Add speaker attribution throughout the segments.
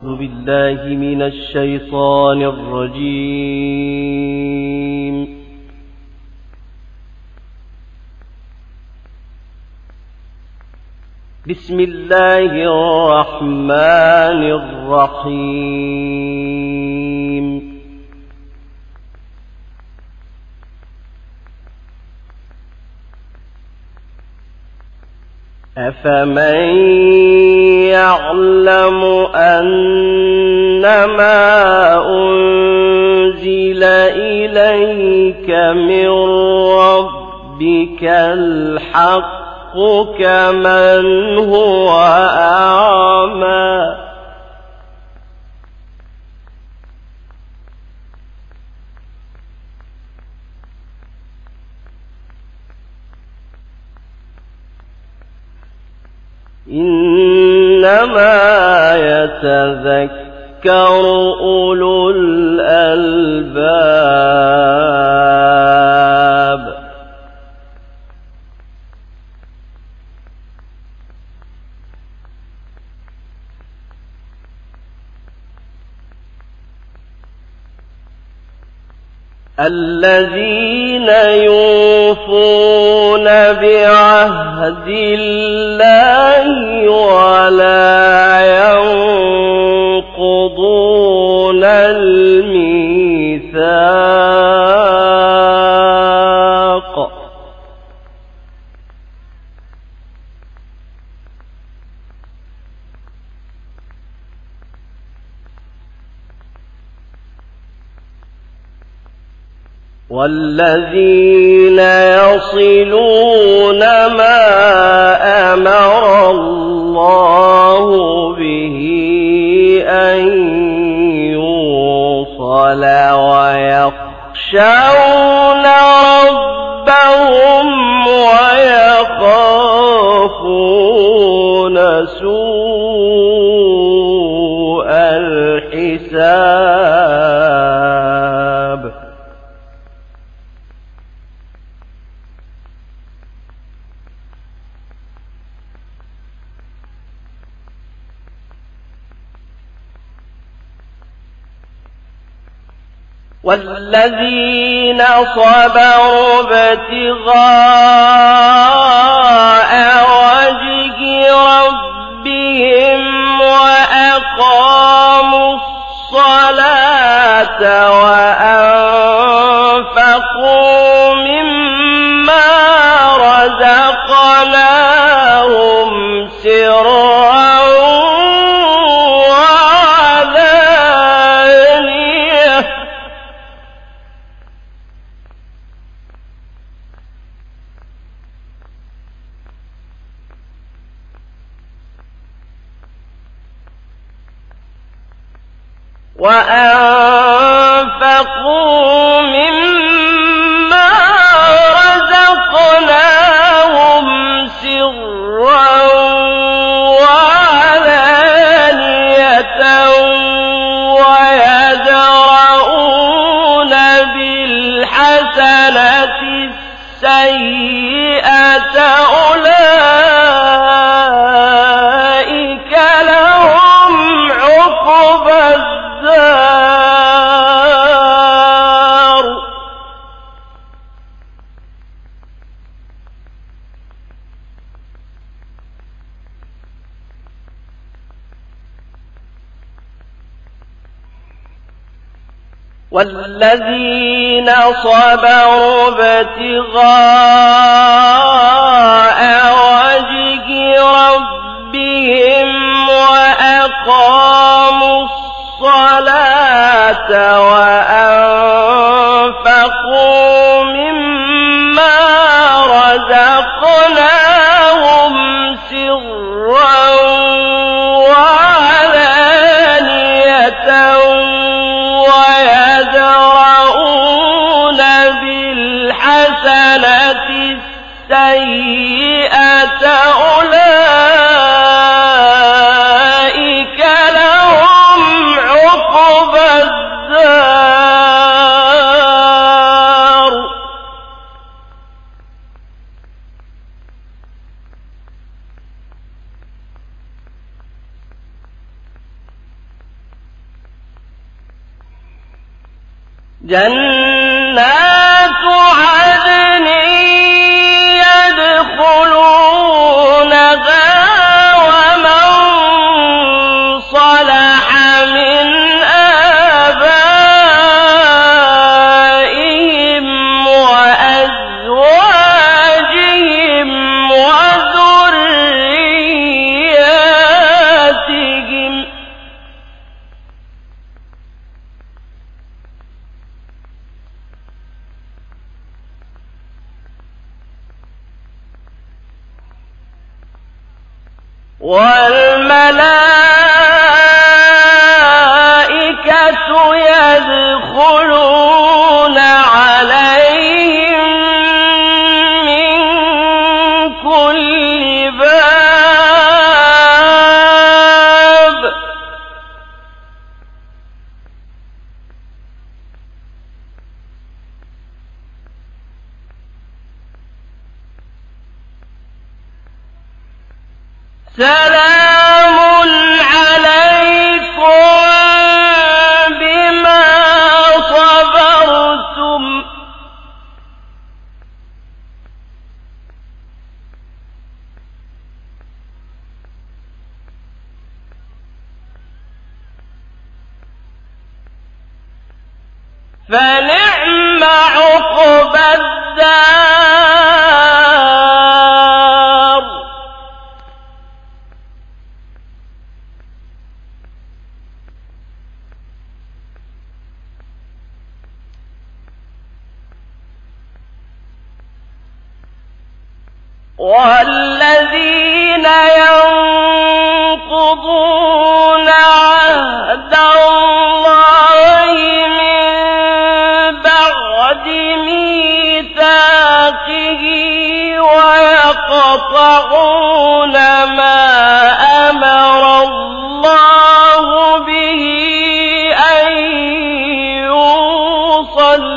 Speaker 1: أعوذ بالله من الشيطان الرجيم. بسم الله الرحمن الرحيم. أفمن يعلم أنما أنزل إليك من ربك الحق كمن هو أعمى إنما يتذكر أولو الألباب. الذين يوفون بعهد الله ولا ينقضون الميثاق. والذين يصلون ما أمر الله به أن يوصل ويخشون ربهم ويخافون سوء الحساب. والذين صبروا ابتغاء وجه ربهم وأقاموا الصلاة وأنفقوا مما رزقناهم سرا وأنفقوا مما رزقناهم سرا وعلانية ويدرؤون بالحسنة السيئة أولئك لهم عقبى الدار. والذين صبروا ابتغاء وجه ربهم وأقاموا الصلاة وأنفقوا مما رزقناهم سرا وعلانية ويدرؤون بالحسنة السيئة أولئك لهم عقبى الدار. جنات عدن يدخلونها ومن صلح من آبائهم وأزواجهم وذرياتهم والملائكة يدخلون عليهم من كل باب سلام عليكم بما صبرتم فنعم عقبى الدار والذين ينقضون عهد الله من بعد ميثاقه ويقطعون ما أمر الله به أن يوصل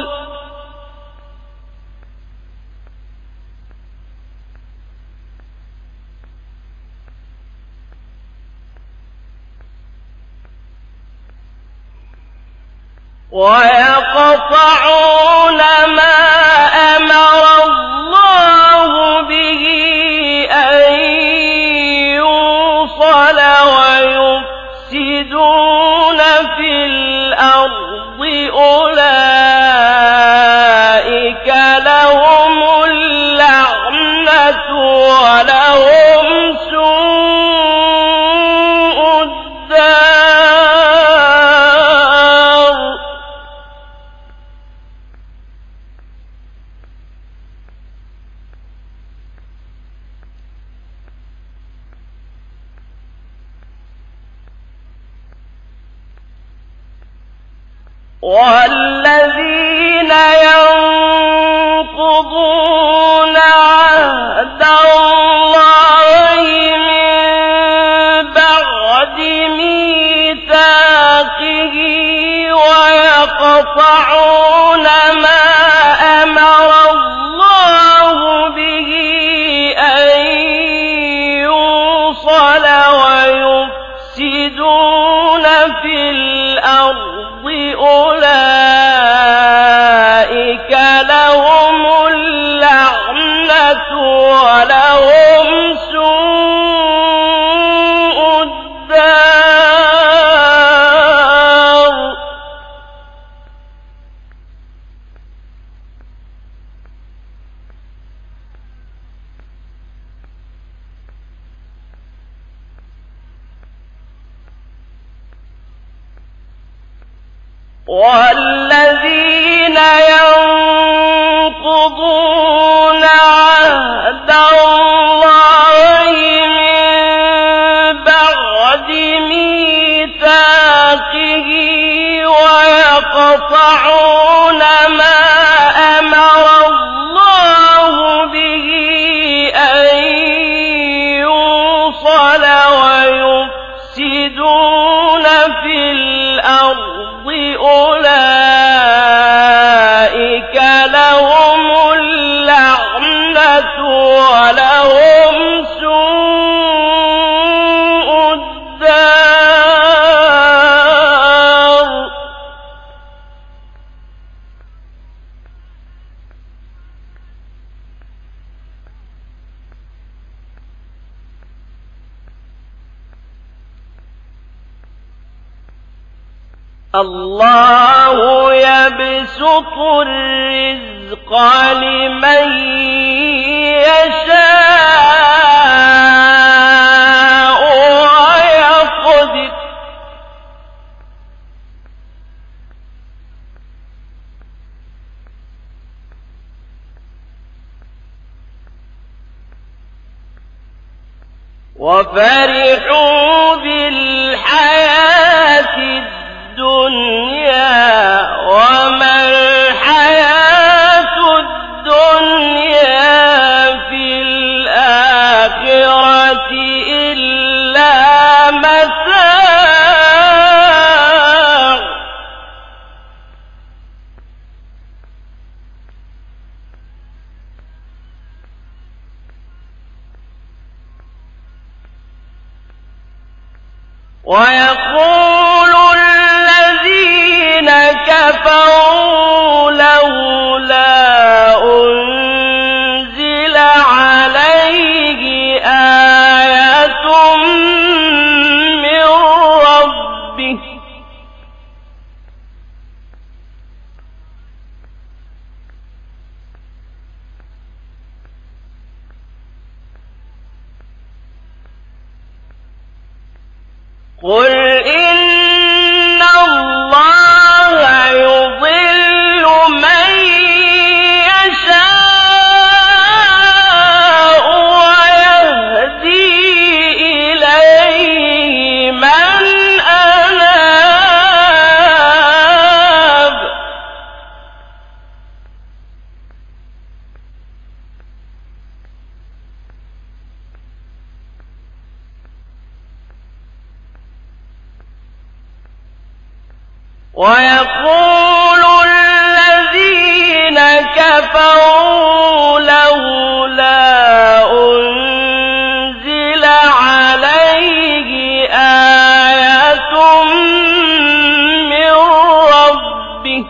Speaker 1: ويقطعون ما أمر الله به أن يوصل ويفسدون في الأرض أولئك لهم اللعنة ولهم سوء الدار والذين ينقضون عهد الله من بعد ميثاقه ويقطعون ما أمر الله به أن يوصل ويفسدون في الأرض أولئك لهم اللعنة ولهم سوء الدار والذين ينقضون عهد الله من بعد ميثاقه ويقطعون ما أمر الله به أن يوصل ويفسدون في الأرض أولئك لهم اللعنة ولهم سوء الدار الله يبسط الرزق لمن يشاء ويقدر وفرحوا بالحياة الدنيا وما الحياة الدنيا في الآخرة إلا متاع ويقول الذين كفروا لولا أنزل عليه آية من ربه قل إن الله يضل من يشاء ويهدي إليه من أناب ويقول الذين كفروا لولا أنزل عليه آية من ربه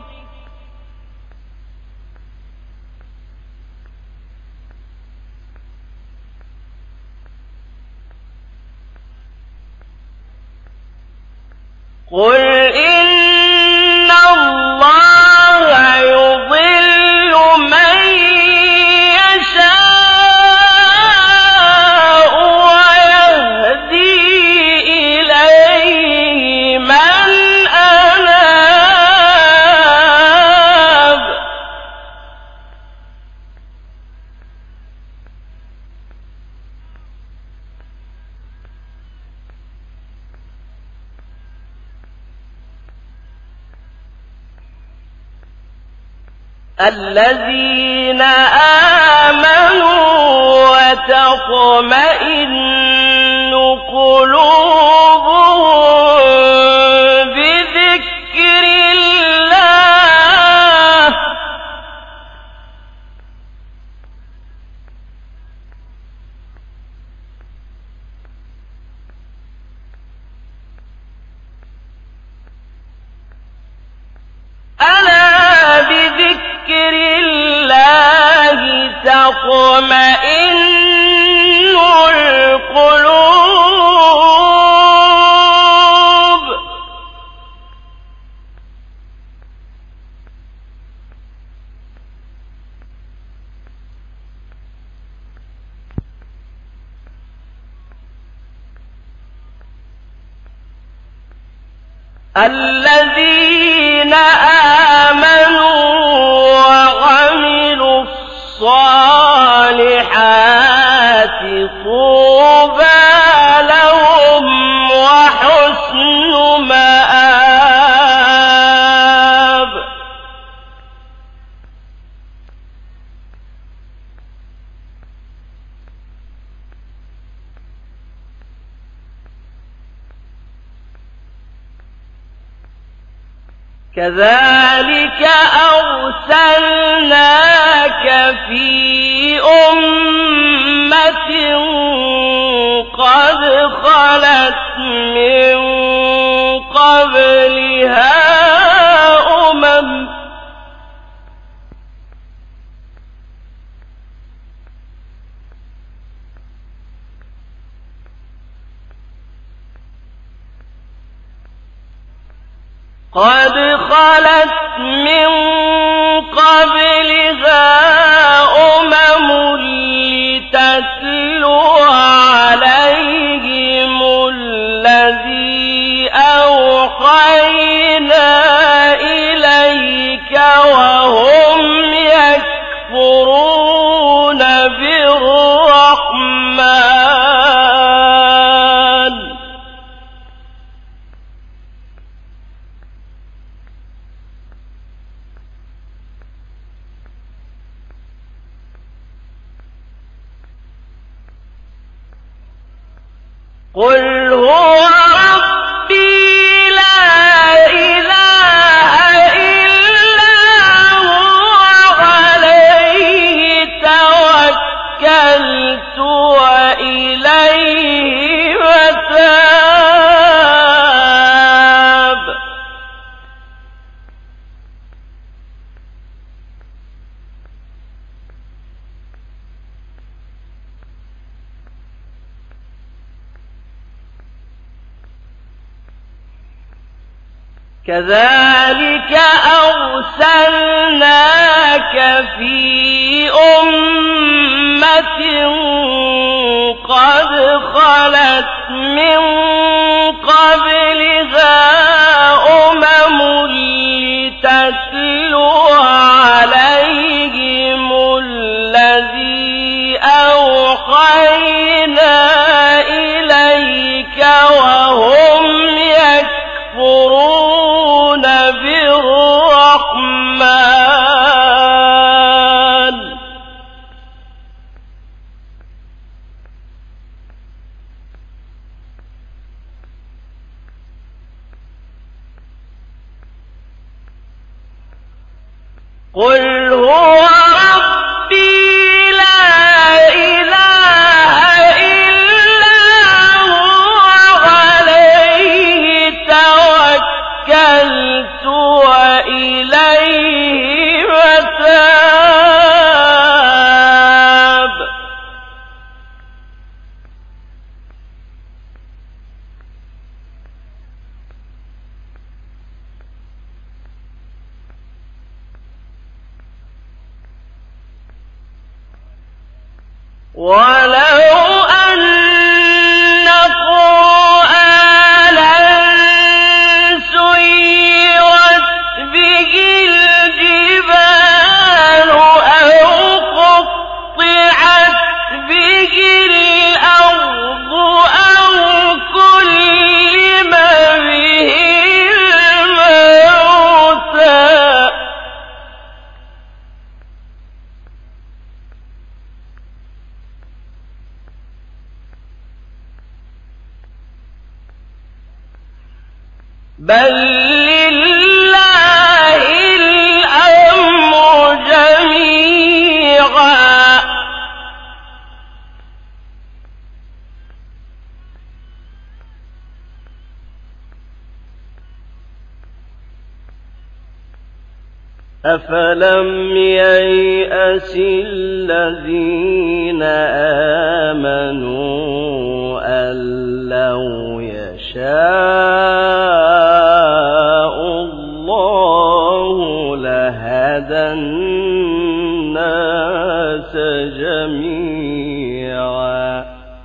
Speaker 1: قل إن الله يضل من يشاء ويهدي إليه من أناب الذين آمنوا وتطمئن قلوبهم بذكر الله ألا بذكر الله تطمئن القلوب الذين آمنوا وعملوا الصالحات طوبى لهم وحسن مآب كذلك أرسلناك في أمة قد خلت من قبلها قد خلت من قبلها لتتلو عليهم الذي أوحينا إليك وهم يكفرون بالرحمن قل هو ربي لا إله إلا هو عليه توكلت وإليه متاب كذلك أرسلناك في أمة قد خلت من قبلها لتتلو عليهم الذي أوحينا إليك وهم يكفرون بالرحمن قل هو ربي لا إله إلا هو عليه توكلت وإليه متاب ولو أن قرآنا سيرت به الجبال أو قطعت به الأرض أو كلم به الموتى بل لله الأمر جميعا أفلم ييأس الذين آمنوا أن لو يشاء الله لهدى الناس جميعا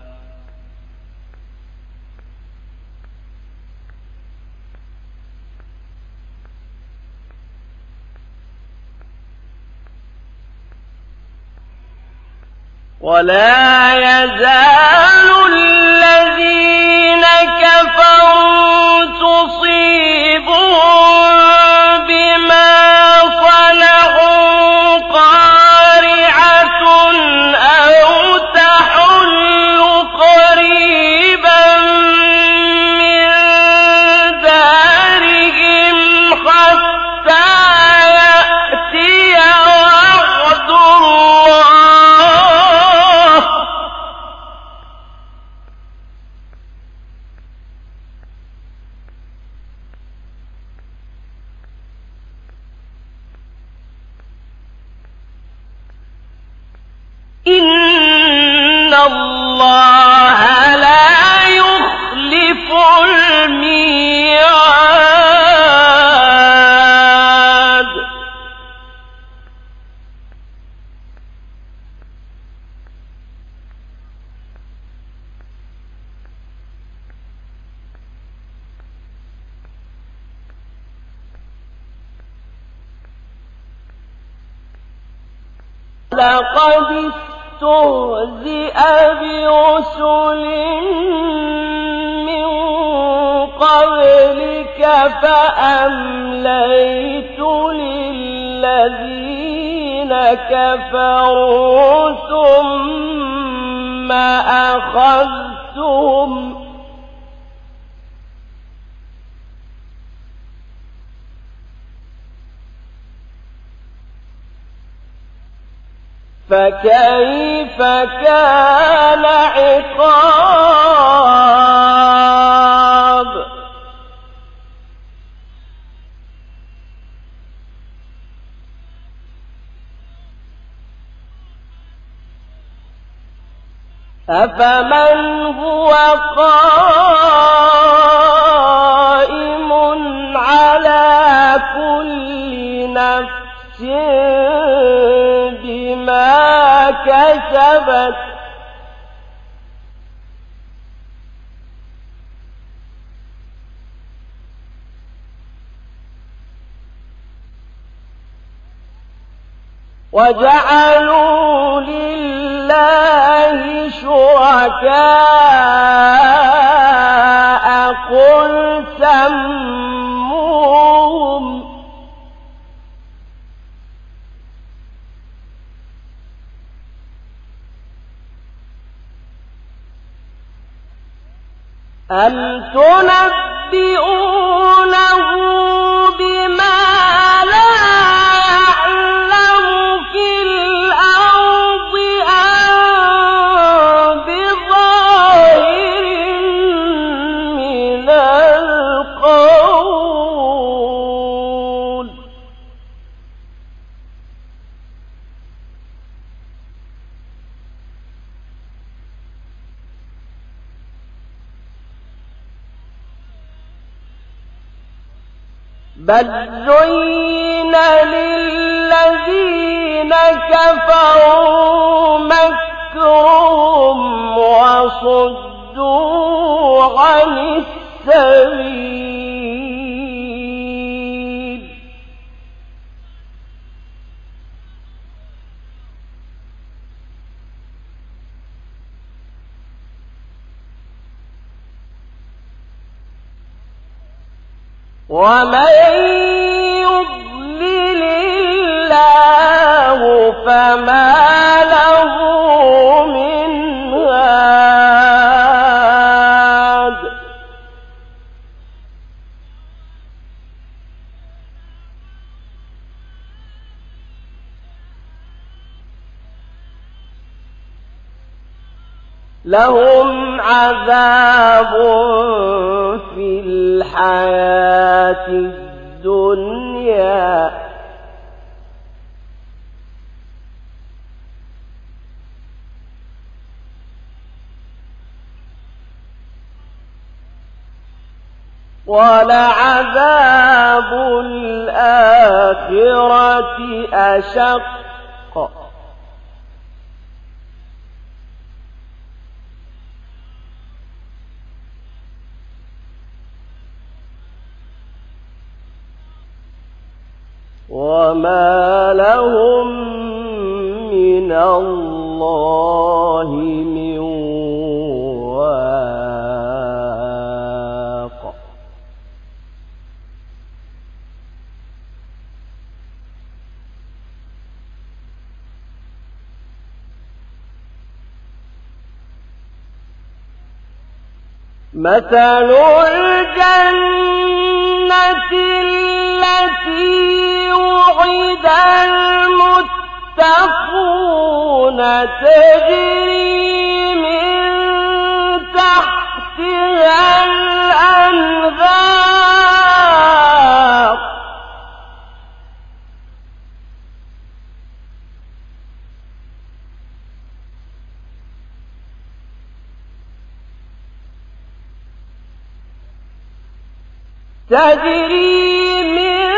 Speaker 1: ولا يزال الذين كفروا تصيبهم بما صنعوا قارعة أو تحل قريبا من دارهم حتى يأتي وعد الله إن الله لا يخلف الميعاد لقد استهزئ برسل من قبلك فأمليت للذين كفروا ثم أخذتهم فكيف كان عقاب أفمن هو قائم على كل نفس بما كسبت وجعلوا لله شركاء قل سموهم أم تنبئونه بما لا يعلم في الأرض أم بظاهر من القول بل زين للذين كفروا مكرهم وصدوا عن السبيل ومن يضلل الله فما له من هاد لهم عذاب في الحياة الدنيا ولعذاب الآخرة أشق وما لهم من الله من واق مثل الجنة التي وعد المتقون تجري من تحتها الأنهار تجري من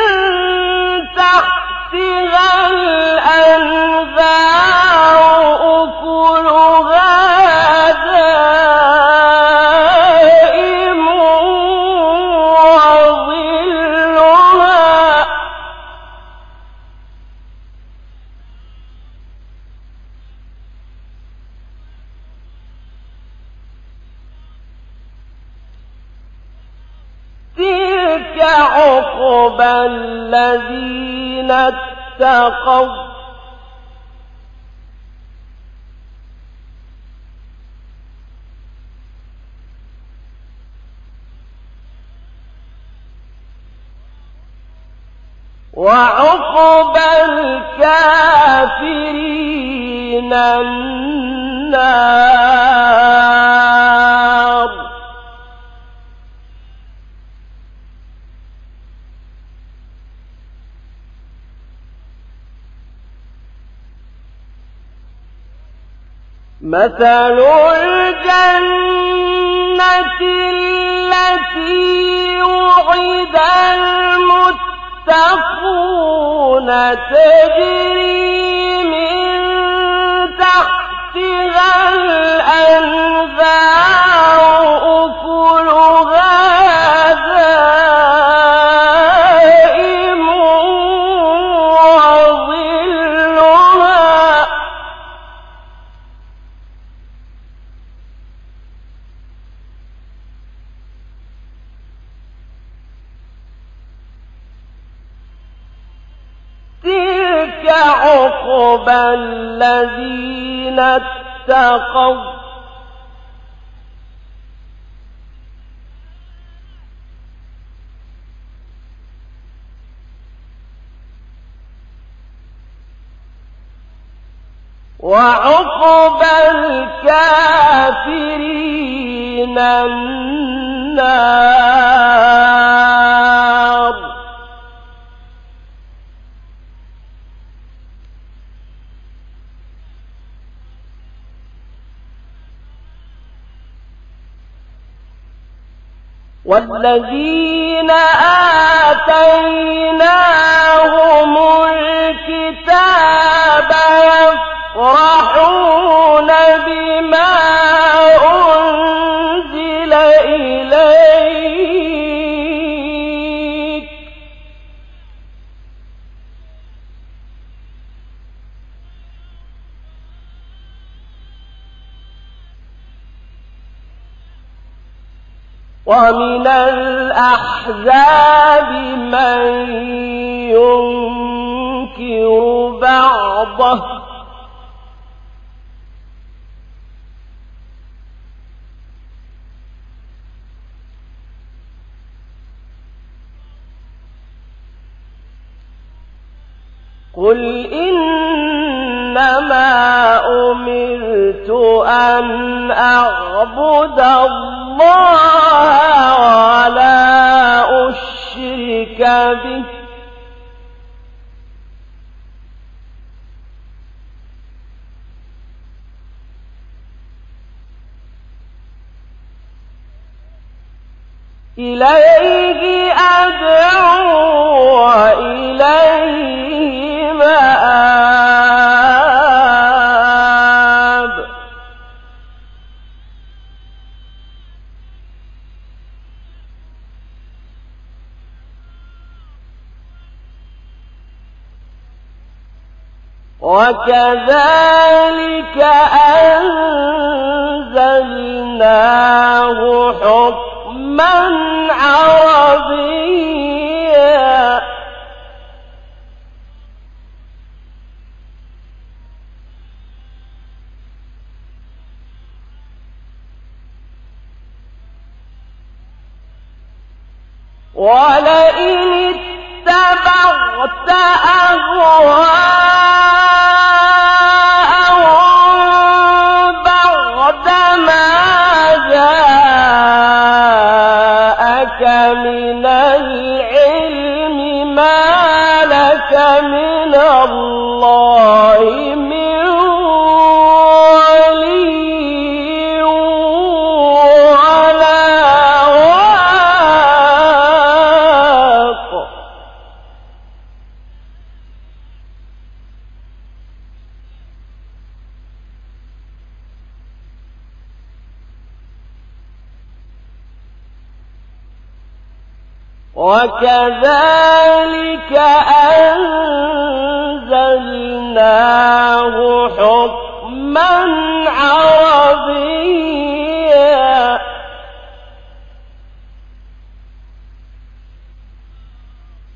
Speaker 1: تحتها الأنهار أكلها دائم وظلها وعقبى الذين اتقوا وعقبى الكافرين النار. مثل الجنة التي وعد المتقون تجري من تحتها الأنهار أكلها دائم وظلها تلك عقبى الذين اتقوا وعقبى الكافرين النار. والذين آتيناهم الكتاب يفرحون بما أنزل إليك ومن الأحزاب من ينكر بعضه قل إنما أمرت أن أعبد الله ولا أشرك به إليه أدعو وإليه مآب وكذلك أنزلناه حكما عربيا ولئن اتبعت أهواءهم بعدما جاءك من العلم ما لك من الله من ولي ولا واق وكذلك أنزلناه حكما عربيا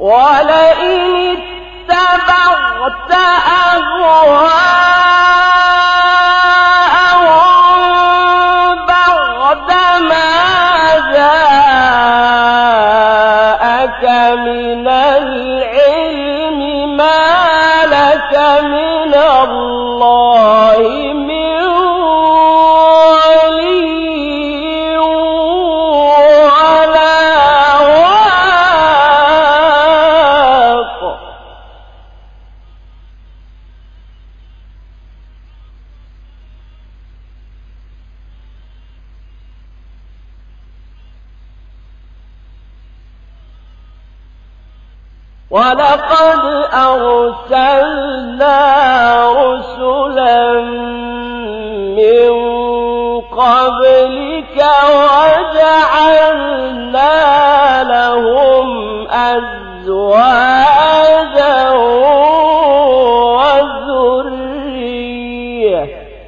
Speaker 1: ولئن اتبعت أهواءهم بعدما جاءك من العلم ما لك من الله من ولي ولا واق. ولقد أرسلنا رسلا من قبلك وجعلنا لهم أزواجا وذرية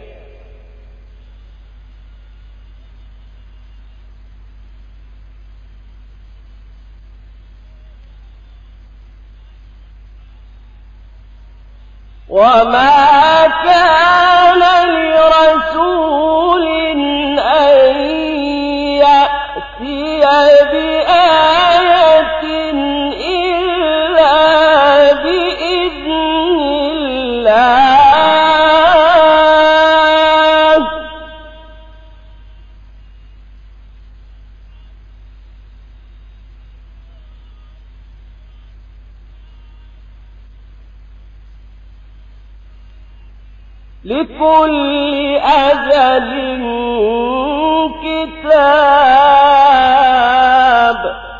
Speaker 1: وما كان لرسول أن يأتي بآية إلا بإذن الله لكل أجل كتاب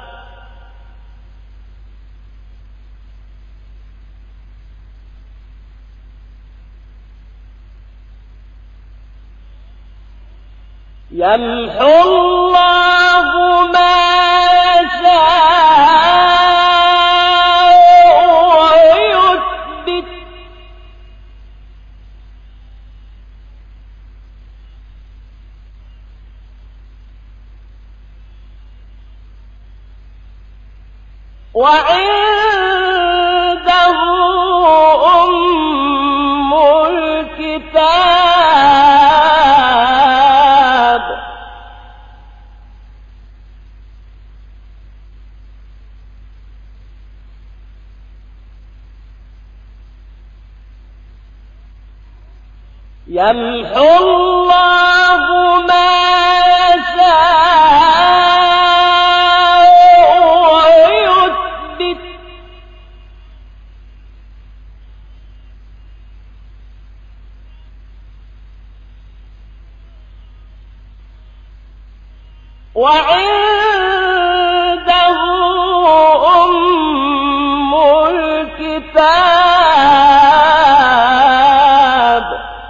Speaker 1: يمحو الله ما يشاء ويثبت وعنده أم الكتاب يمحو الله ما يشاء ويثبت وعنده أم الكتاب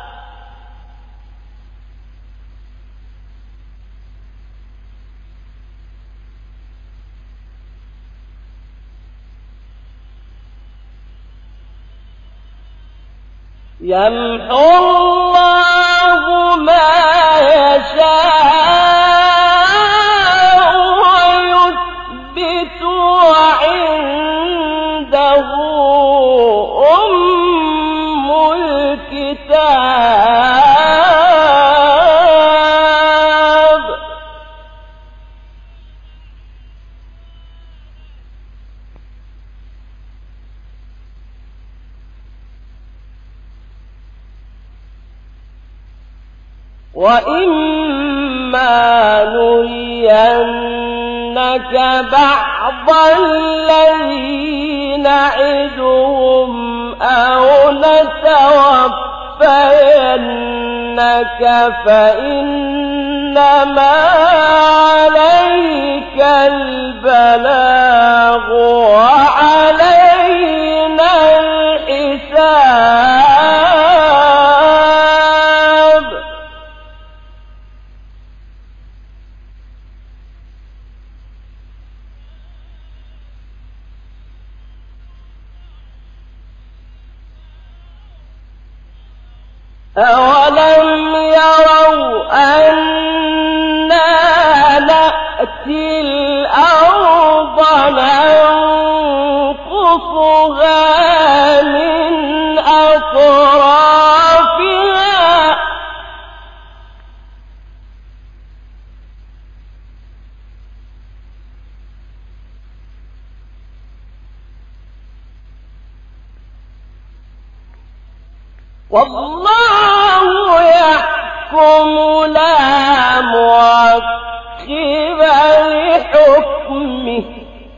Speaker 1: يمحو الله ما يشاء ويثبت وعنده أم الكتاب وإما نرينك بعض الذي نعدهم أو نتوفينك فإنما عليك البلاغ وعلينا الحساب أولم يروا أنا نأتي الأرض ننقصها والله يحكم لا معقب لحكمه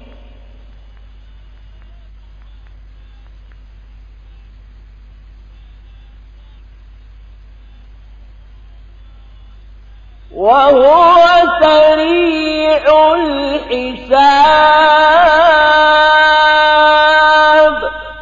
Speaker 1: وهو سريع الحساب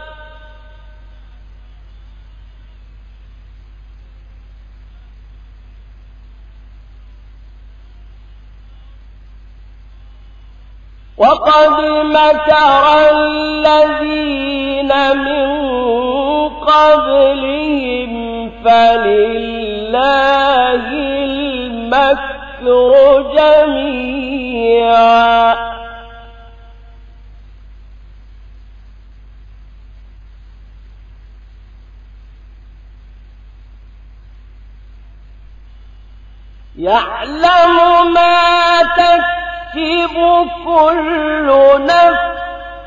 Speaker 1: وقد مكر الذين من قبلهم فلله المكر جميعا يعلم ما تكسب كل نفس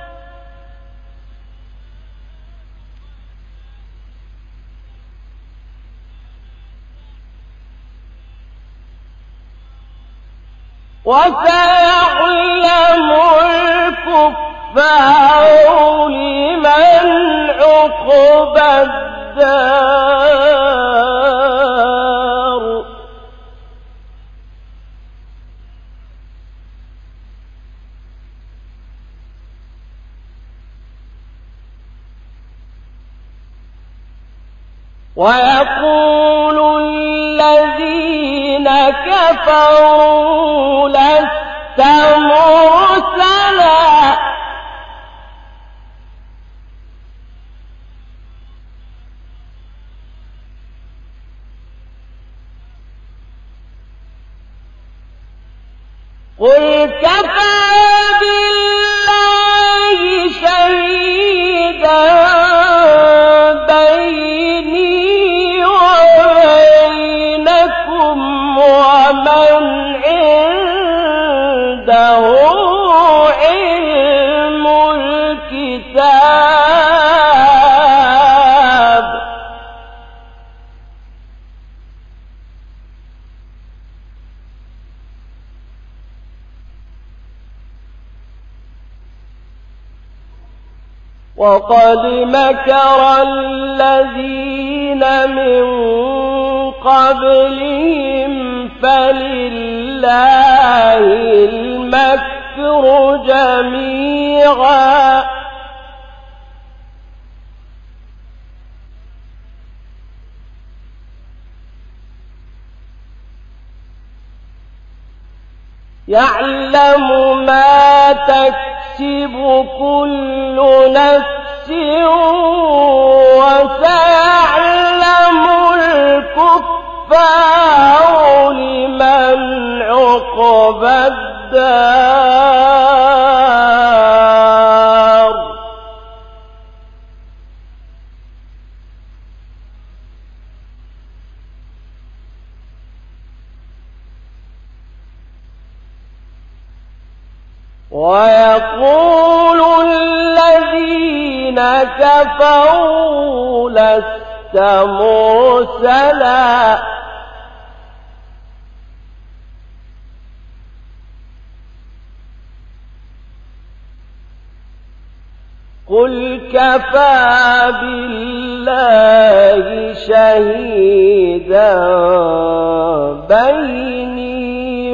Speaker 1: وسيعلم الكفار لمن عقبى الدار ويقول الذين كفروا لست مرسلا قل كفى بالله شهيدا بيني وبينكم ومن عنده علم الكتاب وقد مكر الذين من قبلهم فلله المكر جميعا يعلم ما تكسب كل نفس وسيعلم الكفار لمن عقبى الدار ويقول الذين كفروا لست مرسلا قل كفى بالله شهيدا بيني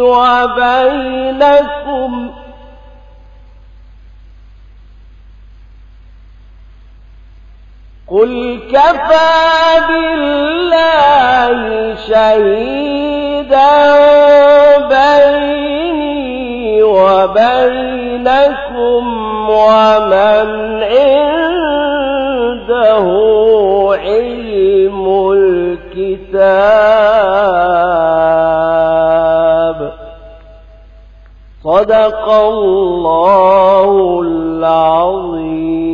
Speaker 1: وبينكم قل كفى بالله شهيدا بيني وبينكم ومن عنده علم الكتاب صدق الله العظيم